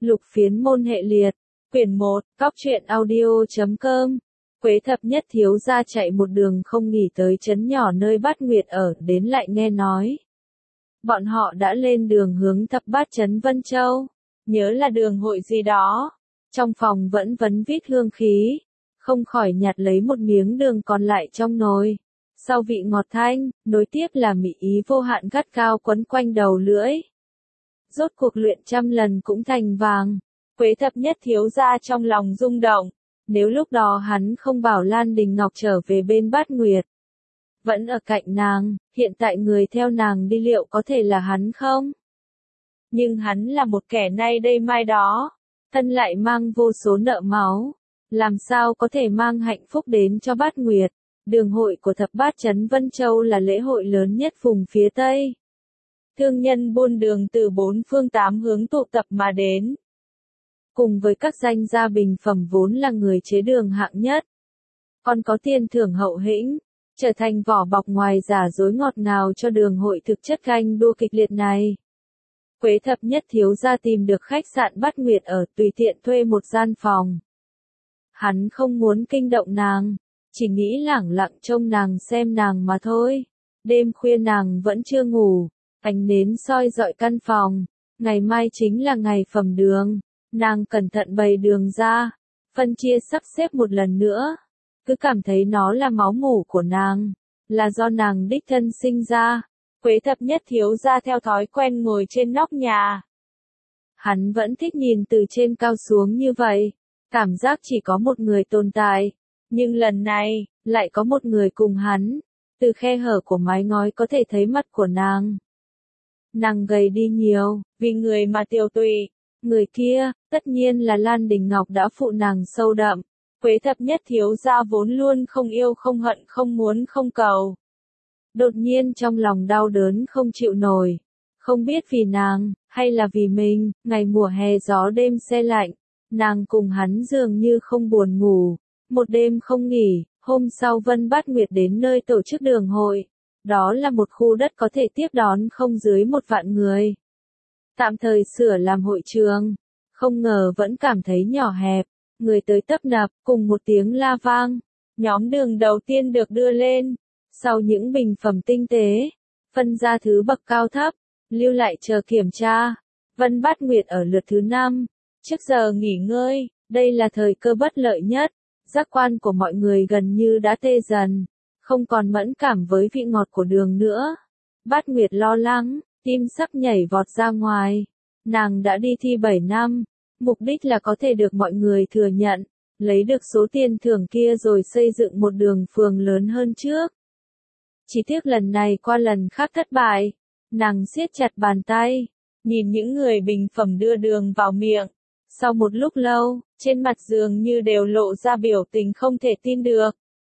Lục Phiến Môn Hệ Liệt, quyển 1, cóc truyện audio.com. Quế Thập Nhất thiếu gia chạy một đường không nghỉ tới trấn nhỏ nơi Bát Nguyệt ở, đến lại nghe nói. Bọn họ đã lên đường hướng Thập Bát trấn Vân Châu, nhớ là đường hội gì đó. Trong phòng vẫn vấn vít hương khí, không khỏi nhặt lấy một miếng đường còn lại trong nồi. Sau vị ngọt thanh, nối tiếp là mị ý vô hạn gắt cao quấn quanh đầu lưỡi. Rốt cuộc luyện trăm lần cũng thành vàng. Quế Thập Nhất thiếu gia trong lòng rung động. Nếu lúc đó hắn không bảo Lan Đình Ngọc trở về bên Bát Nguyệt, vẫn ở cạnh nàng, hiện tại người theo nàng đi liệu có thể là hắn không? Nhưng hắn là một kẻ nay đây mai đó, thân lại mang vô số nợ máu, làm sao có thể mang hạnh phúc đến cho Bát Nguyệt? Đường hội của Thập Bát trấn Vân Châu là lễ hội lớn nhất vùng phía Tây. Thương nhân buôn đường từ bốn phương tám hướng tụ tập mà đến. Cùng với các danh gia bình phẩm vốn là người chế đường hạng nhất, còn có tiền thưởng hậu hĩnh, trở thành vỏ bọc ngoài giả dối ngọt ngào cho đường hội thực chất ganh đua kịch liệt này. Quế Thập Nhất thiếu gia tìm được khách sạn Bát Nguyệt ở, tùy tiện thuê một gian phòng. Hắn không muốn kinh động nàng, chỉ nghĩ lẳng lặng trông nàng xem nàng mà thôi. Đêm khuya nàng vẫn chưa ngủ, ánh nến soi rọi căn phòng. Ngày mai chính là ngày phẩm đường. Nàng cẩn thận bày đường ra, phân chia sắp xếp một lần nữa. Cứ cảm thấy nó là máu mủ của nàng, là do nàng đích thân sinh ra. Quế Thập Nhất thiếu gia theo thói quen ngồi trên nóc nhà. Hắn vẫn thích nhìn từ trên cao xuống như vậy, cảm giác chỉ có một người tồn tại. Nhưng lần này, lại có một người cùng hắn. Từ khe hở của mái ngói có thể thấy mặt của nàng. Nàng gầy đi nhiều, vì người mà tiều tụy. Người kia, tất nhiên là Lan Đình Ngọc đã phụ nàng sâu đậm. Quế Thập Nhất thiếu gia vốn luôn không yêu không hận không muốn không cầu. Đột nhiên trong lòng đau đớn không chịu nổi. Không biết vì nàng, hay là vì mình, ngày mùa hè gió đêm se lạnh. Nàng cùng hắn dường như không buồn ngủ. Một đêm không nghỉ, hôm sau Vân Bát Nguyệt đến nơi tổ chức đường hội. Đó là một khu đất có thể tiếp đón không dưới 1 vạn người. Tạm thời sửa làm hội trường, không ngờ vẫn cảm thấy nhỏ hẹp, người tới tấp nập, cùng một tiếng la vang. Nhóm đường đầu tiên được đưa lên, sau những bình phẩm tinh tế, phân ra thứ bậc cao thấp, lưu lại chờ kiểm tra. Vân Bát Nguyệt ở lượt thứ 5, trước giờ nghỉ ngơi, đây là thời cơ bất lợi nhất. Giác quan của mọi người gần như đã tê dần, không còn mẫn cảm với vị ngọt của đường nữa. Bát Nguyệt lo lắng, tim sắp nhảy vọt ra ngoài. Nàng đã đi thi 7 năm, mục đích là có thể được mọi người thừa nhận, lấy được số tiền thưởng kia rồi xây dựng một đường phường lớn hơn trước. Chỉ tiếc lần này qua lần khác thất bại, nàng siết chặt bàn tay, nhìn những người bình phẩm đưa đường vào miệng. Sau một lúc lâu, trên mặt dường như đều lộ ra biểu tình không thể tin được.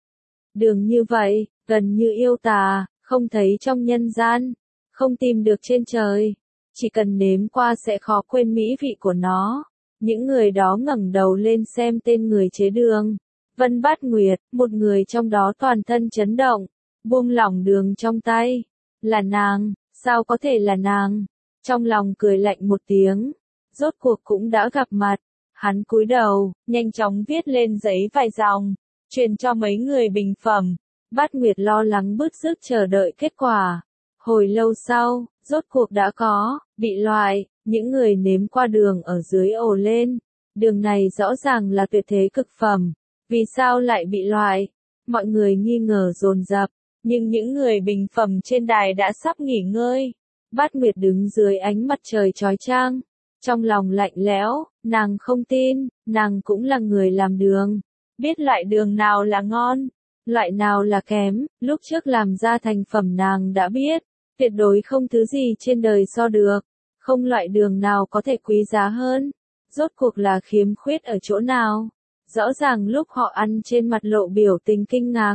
Đường như vậy, gần như yêu tà, không thấy trong nhân gian, không tìm được trên trời. Chỉ cần nếm qua sẽ khó quên mỹ vị của nó. Những người đó ngẩng đầu lên xem tên người chế đường. Vân Bát Nguyệt, một người trong đó toàn thân chấn động, buông lỏng đường trong tay. Là nàng, sao có thể là nàng? Trong lòng cười lạnh một tiếng. Rốt cuộc cũng đã gặp mặt. Hắn cúi đầu, nhanh chóng viết lên giấy vài dòng, truyền cho mấy người bình phẩm. Bát Nguyệt lo lắng bứt rứt chờ đợi kết quả. Hồi lâu sau, rốt cuộc đã có, bị loại, những người nếm qua đường ở dưới ồ lên. Đường này rõ ràng là tuyệt thế cực phẩm, vì sao lại bị loại? Mọi người nghi ngờ dồn dập, nhưng những người bình phẩm trên đài đã sắp nghỉ ngơi. Bát Nguyệt đứng dưới ánh mặt trời chói chang, trong lòng lạnh lẽo, nàng không tin, nàng cũng là người làm đường, biết loại đường nào là ngon, loại nào là kém, lúc trước làm ra thành phẩm nàng đã biết. Tuyệt đối không thứ gì trên đời so được, không loại đường nào có thể quý giá hơn. Rốt cuộc là khiếm khuyết ở chỗ nào? Rõ ràng lúc họ ăn trên mặt lộ biểu tình kinh ngạc.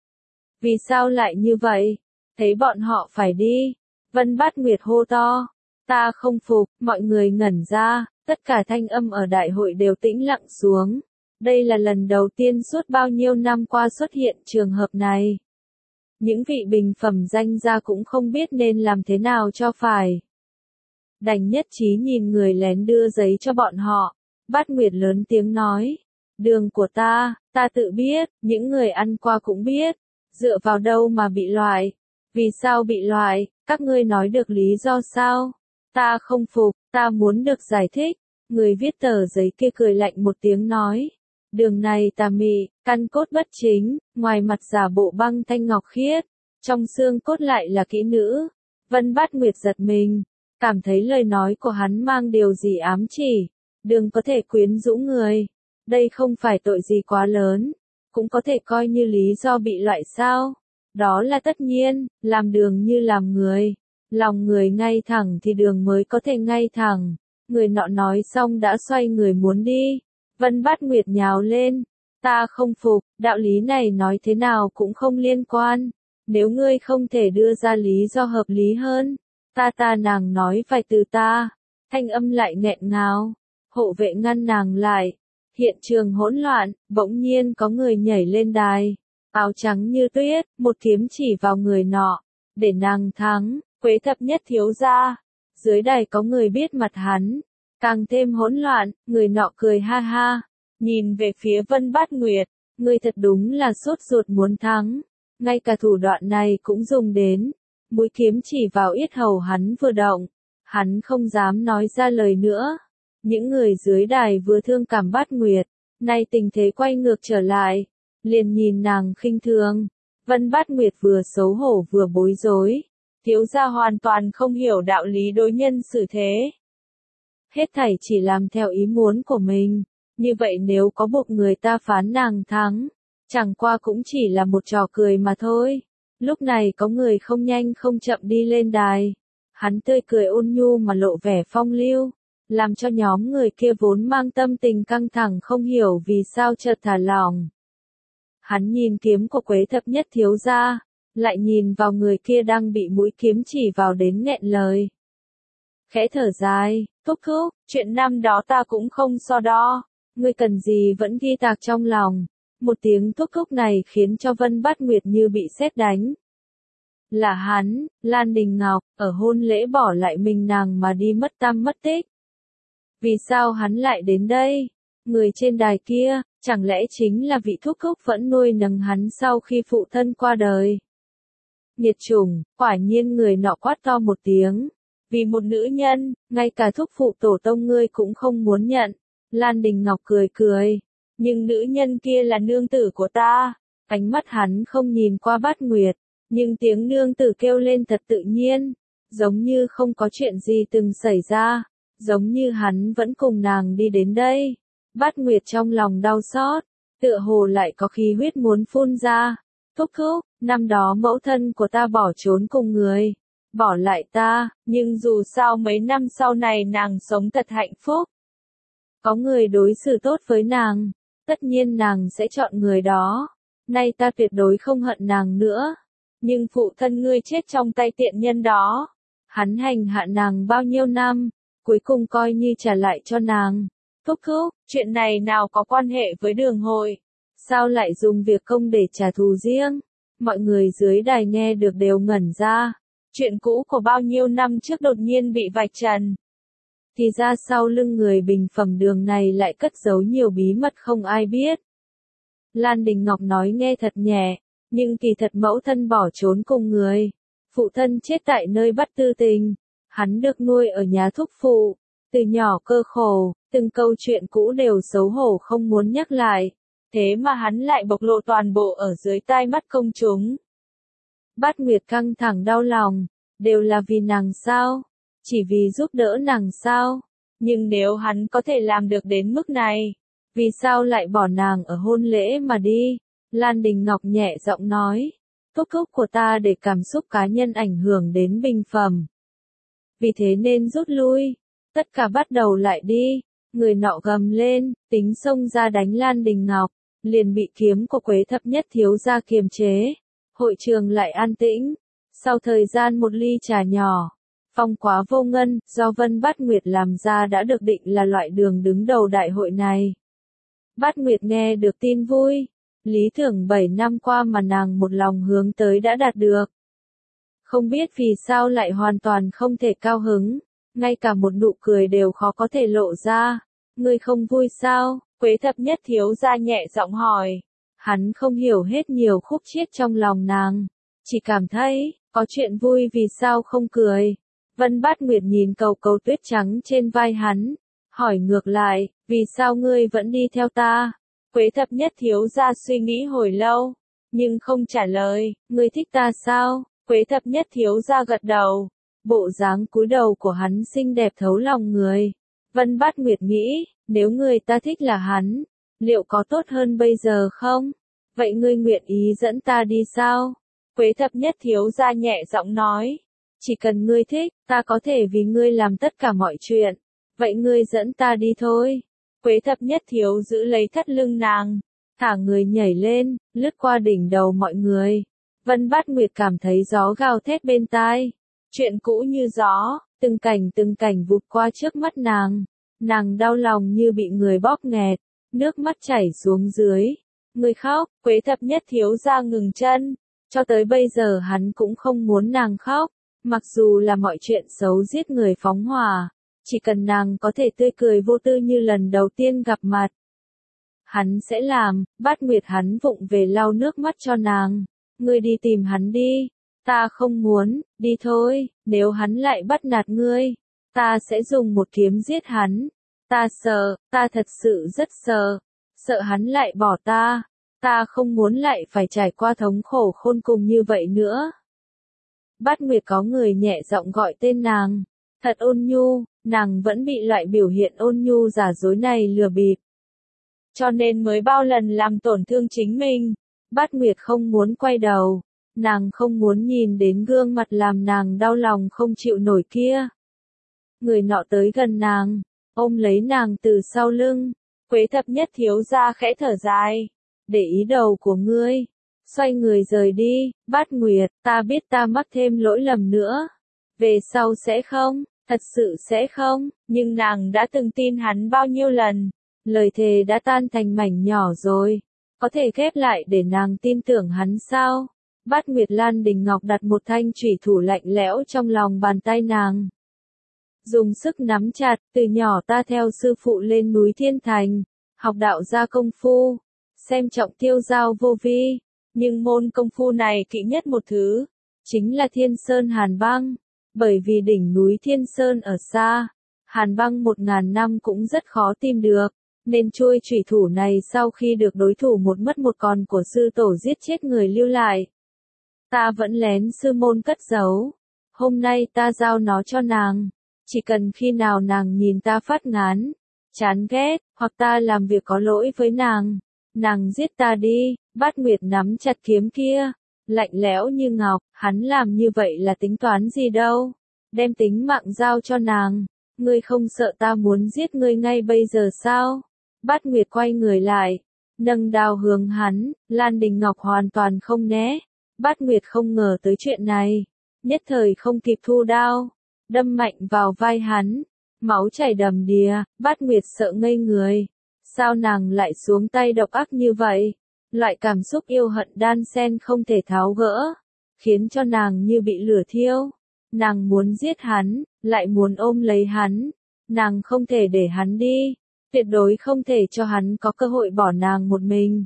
Vì sao lại như vậy? Thấy bọn họ phải đi. Vân Bát Nguyệt hô to. Ta không phục, mọi người ngẩn ra, tất cả thanh âm ở đại hội đều tĩnh lặng xuống. Đây là lần đầu tiên suốt bao nhiêu năm qua xuất hiện trường hợp này. Những vị bình phẩm danh gia cũng không biết nên làm thế nào cho phải. đành nhất trí nhìn người lén đưa giấy cho bọn họ. Bát Nguyệt lớn tiếng nói, đường của ta tự biết, những người ăn qua cũng biết, dựa vào đâu mà bị loại, vì sao bị loại, các ngươi nói được lý do sao? Ta không phục, ta muốn được giải thích. Người viết tờ giấy kia cười lạnh một tiếng nói, đường này tà mị, căn cốt bất chính, ngoài mặt giả bộ băng thanh ngọc khiết, trong xương cốt lại là kỹ nữ. Vân Bát Nguyệt giật mình, cảm thấy lời nói của hắn mang điều gì ám chỉ, đường có thể quyến rũ người, đây không phải tội gì quá lớn, cũng có thể coi như lý do bị loại sao, đó là tất nhiên, làm đường như làm người, lòng người ngay thẳng thì đường mới có thể ngay thẳng. Người nọ nói xong đã xoay người muốn đi. Vân Bát Nguyệt nhào lên. Ta không phục, đạo lý này nói thế nào cũng không liên quan. Nếu ngươi không thể đưa ra lý do hợp lý hơn. Nàng nói phải từ ta. Thanh âm lại nghẹn ngào. Hộ vệ ngăn nàng lại. Hiện trường hỗn loạn, bỗng nhiên có người nhảy lên đài. Áo trắng như tuyết, một kiếm chỉ vào người nọ. Để nàng thắng, Quế Thập Nhất thiếu gia. Dưới đài có người biết mặt hắn, càng thêm hỗn loạn, người nọ cười ha ha, nhìn về phía Vân Bát Nguyệt, ngươi thật đúng là sốt ruột muốn thắng, ngay cả thủ đoạn này cũng dùng đến, mũi kiếm chỉ vào yết hầu hắn vừa động, hắn không dám nói ra lời nữa, những người dưới đài vừa thương cảm Bát Nguyệt, nay tình thế quay ngược trở lại, liền nhìn nàng khinh thường, Vân Bát Nguyệt vừa xấu hổ vừa bối rối. Thiếu gia hoàn toàn không hiểu đạo lý đối nhân xử thế. Hết thảy chỉ làm theo ý muốn của mình, như vậy nếu có buộc người ta phán nàng thắng, chẳng qua cũng chỉ là một trò cười mà thôi. Lúc này có người không nhanh không chậm đi lên đài, hắn tươi cười ôn nhu mà lộ vẻ phong lưu, làm cho nhóm người kia vốn mang tâm tình căng thẳng không hiểu vì sao chợt thả lỏng. Hắn nhìn kiếm của Quế Thập Nhất thiếu gia, lại nhìn vào người kia đang bị mũi kiếm chỉ vào đến nghẹn lời. Khẽ thở dài, thúc, chuyện năm đó ta cũng không so đo, ngươi cần gì vẫn ghi tạc trong lòng. Một tiếng thúc này khiến cho Vân Bát Nguyệt như bị sét đánh. Là hắn, Lan Đình Ngọc, ở hôn lễ bỏ lại mình nàng mà đi mất tăm mất tích. Vì sao hắn lại đến đây? Người trên đài kia, chẳng lẽ chính là vị thúc vẫn nuôi nấng hắn sau khi phụ thân qua đời? Nghiệt chủng, quả nhiên người nọ quát to một tiếng. Vì một nữ nhân, ngay cả thúc phụ tổ tông ngươi cũng không muốn nhận. Lan Đình Ngọc cười cười. Nhưng nữ nhân kia là nương tử của ta. Ánh mắt hắn không nhìn qua Bát Nguyệt. Nhưng tiếng nương tử kêu lên thật tự nhiên. Giống như không có chuyện gì từng xảy ra. Giống như hắn vẫn cùng nàng đi đến đây. Bát Nguyệt trong lòng đau xót. Tựa hồ lại có khí huyết muốn phun ra. Thúc, năm đó mẫu thân của ta bỏ trốn cùng người, bỏ lại ta, nhưng dù sao mấy năm sau này nàng sống thật hạnh phúc. Có người đối xử tốt với nàng, tất nhiên nàng sẽ chọn người đó. Nay ta tuyệt đối không hận nàng nữa. Nhưng phụ thân ngươi chết trong tay tiện nhân đó. Hắn hành hạ nàng bao nhiêu năm, cuối cùng coi như trả lại cho nàng. Thúc, chuyện này nào có quan hệ với đường hội? Sao lại dùng việc công để trả thù riêng? Mọi người dưới đài nghe được đều ngẩn ra. Chuyện cũ của bao nhiêu năm trước đột nhiên bị vạch trần. Thì ra sau lưng người bình phẩm đường này lại cất giấu nhiều bí mật không ai biết. Lan Đình Ngọc nói nghe thật nhẹ, nhưng kỳ thật mẫu thân bỏ trốn cùng người. Phụ thân chết tại nơi Bắt Tư Tình. Hắn được nuôi ở nhà thúc phụ. Từ nhỏ cơ khổ, từng câu chuyện cũ đều xấu hổ không muốn nhắc lại. Thế mà hắn lại bộc lộ toàn bộ ở dưới tai mắt công chúng. Bát Nguyệt căng thẳng đau lòng, đều là vì nàng sao? Chỉ vì giúp đỡ nàng sao? Nhưng nếu hắn có thể làm được đến mức này, vì sao lại bỏ nàng ở hôn lễ mà đi? Lan Đình Ngọc nhẹ giọng nói, thúc của ta để cảm xúc cá nhân ảnh hưởng đến bình phẩm. Vì thế nên rút lui, tất cả bắt đầu lại đi. Người nọ gầm lên, tính xông ra đánh Lan Đình Ngọc, liền bị kiếm của Quế Thập Nhất thiếu gia kiềm chế. Hội trường lại an tĩnh. Sau thời gian một ly trà nhỏ, phong quá vô ngân, do Vân Bát Nguyệt làm ra đã được định là loại đường đứng đầu đại hội này. Bát Nguyệt nghe được tin vui, lý tưởng 7 năm qua mà nàng một lòng hướng tới đã đạt được. Không biết vì sao lại hoàn toàn không thể cao hứng, ngay cả một nụ cười đều khó có thể lộ ra. Ngươi không vui sao? Quế thập nhất thiếu gia nhẹ giọng hỏi. Hắn không hiểu hết nhiều khúc chiết trong lòng nàng, chỉ cảm thấy, có chuyện vui vì sao không cười. Vân Bát Nguyệt nhìn cầu cầu tuyết trắng trên vai hắn, hỏi ngược lại, vì sao ngươi vẫn đi theo ta? Quế thập nhất thiếu gia suy nghĩ hồi lâu, nhưng không trả lời. Ngươi thích ta sao? Quế thập nhất thiếu gia gật đầu. Bộ dáng cúi đầu của hắn xinh đẹp thấu lòng người. Vân Bát Nguyệt nghĩ, nếu người ta thích là hắn, liệu có tốt hơn bây giờ không? Vậy ngươi nguyện ý dẫn ta đi sao? Quế thập nhất thiếu gia nhẹ giọng nói. Chỉ cần ngươi thích, ta có thể vì ngươi làm tất cả mọi chuyện. Vậy ngươi dẫn ta đi thôi. Quế thập nhất thiếu giữ lấy thắt lưng nàng, thả người nhảy lên, lướt qua đỉnh đầu mọi người. Vân Bát Nguyệt cảm thấy gió gào thét bên tai. Chuyện cũ như gió, từng cảnh vụt qua trước mắt nàng. Nàng đau lòng như bị người bóp nghẹt, nước mắt chảy xuống dưới. Người khóc, Quế thập nhất thiếu gia ngừng chân. Cho tới bây giờ hắn cũng không muốn nàng khóc. Mặc dù là mọi chuyện xấu giết người phóng hỏa, chỉ cần nàng có thể tươi cười vô tư như lần đầu tiên gặp mặt, hắn sẽ làm. Bát Nguyệt hắn vụng về lau nước mắt cho nàng. Ngươi đi tìm hắn đi. Ta không muốn, đi thôi, nếu hắn lại bắt nạt ngươi, ta sẽ dùng một kiếm giết hắn. Ta sợ, ta thật sự rất sợ, sợ hắn lại bỏ ta. Ta không muốn lại phải trải qua thống khổ khôn cùng như vậy nữa. Bát Nguyệt có người nhẹ giọng gọi tên nàng, thật ôn nhu, nàng vẫn bị loại biểu hiện ôn nhu giả dối này lừa bịp. Cho nên mới bao lần làm tổn thương chính mình. Bát Nguyệt không muốn quay đầu, nàng không muốn nhìn đến gương mặt làm nàng đau lòng không chịu nổi kia. Người nọ tới gần nàng, ôm lấy nàng từ sau lưng. Quế thập nhất thiếu gia khẽ thở dài. Để ý đầu của ngươi. Xoay người rời đi. Bát Nguyệt, ta biết ta mắc thêm lỗi lầm nữa. Về sau sẽ không, thật sự sẽ không, nhưng nàng đã từng tin hắn bao nhiêu lần. Lời thề đã tan thành mảnh nhỏ rồi. Có thể ghép lại để nàng tin tưởng hắn sao? Bát Nguyệt Lan Đình Ngọc đặt một thanh chủy thủ lạnh lẽo trong lòng bàn tay nàng. Dùng sức nắm chặt, từ nhỏ ta theo sư phụ lên núi Thiên Thành, học đạo gia công phu, xem trọng tiêu giao vô vi, nhưng môn công phu này kỵ nhất một thứ, chính là Thiên Sơn Hàn Băng, bởi vì đỉnh núi Thiên Sơn ở xa, Hàn Băng 1000 năm cũng rất khó tìm được, nên chuôi chủy thủ này sau khi được đối thủ một mất một còn của sư tổ giết chết người lưu lại. Ta vẫn lén sư môn cất giấu, hôm nay ta giao nó cho nàng. Chỉ cần khi nào nàng nhìn ta phát ngán, chán ghét, hoặc ta làm việc có lỗi với nàng giết ta đi. Bát Nguyệt nắm chặt kiếm kia, lạnh lẽo như ngọc, hắn làm như vậy là tính toán gì đâu, đem tính mạng giao cho nàng. Ngươi không sợ ta muốn giết ngươi ngay bây giờ sao? Bát Nguyệt quay người lại, nâng đao hướng hắn. Lan Đình Ngọc hoàn toàn không né. Bát Nguyệt không ngờ tới chuyện này, nhất thời không kịp thu đao, đâm mạnh vào vai hắn, máu chảy đầm đìa. Bát Nguyệt sợ ngây người, sao nàng lại xuống tay độc ác như vậy? Loại cảm xúc yêu hận đan xen không thể tháo gỡ, khiến cho nàng như bị lửa thiêu. Nàng muốn giết hắn, lại muốn ôm lấy hắn, nàng không thể để hắn đi, tuyệt đối không thể cho hắn có cơ hội bỏ nàng một mình.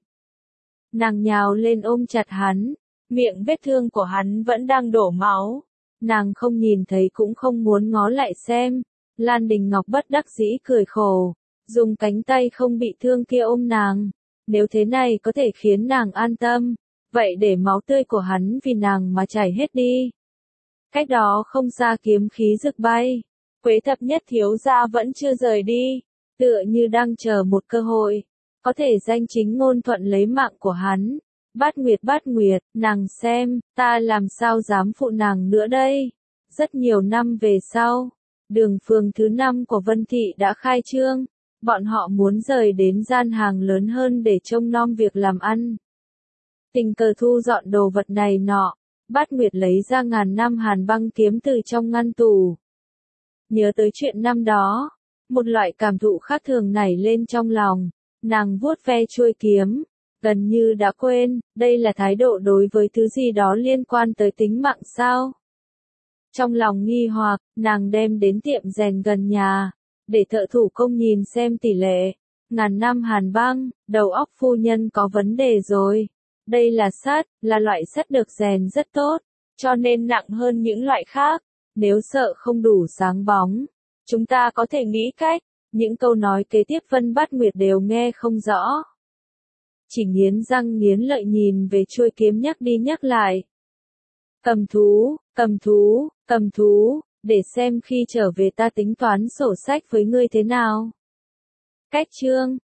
Nàng nhào lên ôm chặt hắn, miệng vết thương của hắn vẫn đang đổ máu. Nàng không nhìn thấy cũng không muốn ngó lại xem. Lan Đình Ngọc bất đắc dĩ cười khổ, dùng cánh tay không bị thương kia ôm nàng. Nếu thế này có thể khiến nàng an tâm, vậy để máu tươi của hắn vì nàng mà chảy hết đi. Cách đó không xa kiếm khí rực bay. Quế thập nhất thiếu gia vẫn chưa rời đi, tựa như đang chờ một cơ hội, có thể danh chính ngôn thuận lấy mạng của hắn. Bát Nguyệt, nàng xem, ta làm sao dám phụ nàng nữa đây. Rất nhiều năm về sau, đường phường thứ 5 của Vân Thị đã khai trương. Bọn họ muốn rời đến gian hàng lớn hơn để trông nom việc làm ăn. Tình cờ thu dọn đồ vật này nọ, Bát Nguyệt lấy ra 1000 năm Hàn Băng kiếm từ trong ngăn tủ. Nhớ tới chuyện năm đó, một loại cảm thụ khác thường nảy lên trong lòng, nàng vuốt ve chuôi kiếm, gần như đã quên, đây là thái độ đối với thứ gì đó liên quan tới tính mạng sao? Trong lòng nghi hoặc, nàng đem đến tiệm rèn gần nhà, để thợ thủ công nhìn xem tỷ lệ. Ngàn năm hàn băng, đầu óc phu nhân có vấn đề rồi. Đây là sắt, là loại sắt được rèn rất tốt, cho nên nặng hơn những loại khác. Nếu sợ không đủ sáng bóng, chúng ta có thể nghĩ cách. Những câu nói kế tiếp Vân Bát Nguyệt đều nghe không rõ. Chỉ nghiến răng nghiến lợi nhìn về chuôi kiếm nhắc đi nhắc lại. Cầm thú, cầm thú, cầm thú, để xem khi trở về ta tính toán sổ sách với ngươi thế nào. Cách chương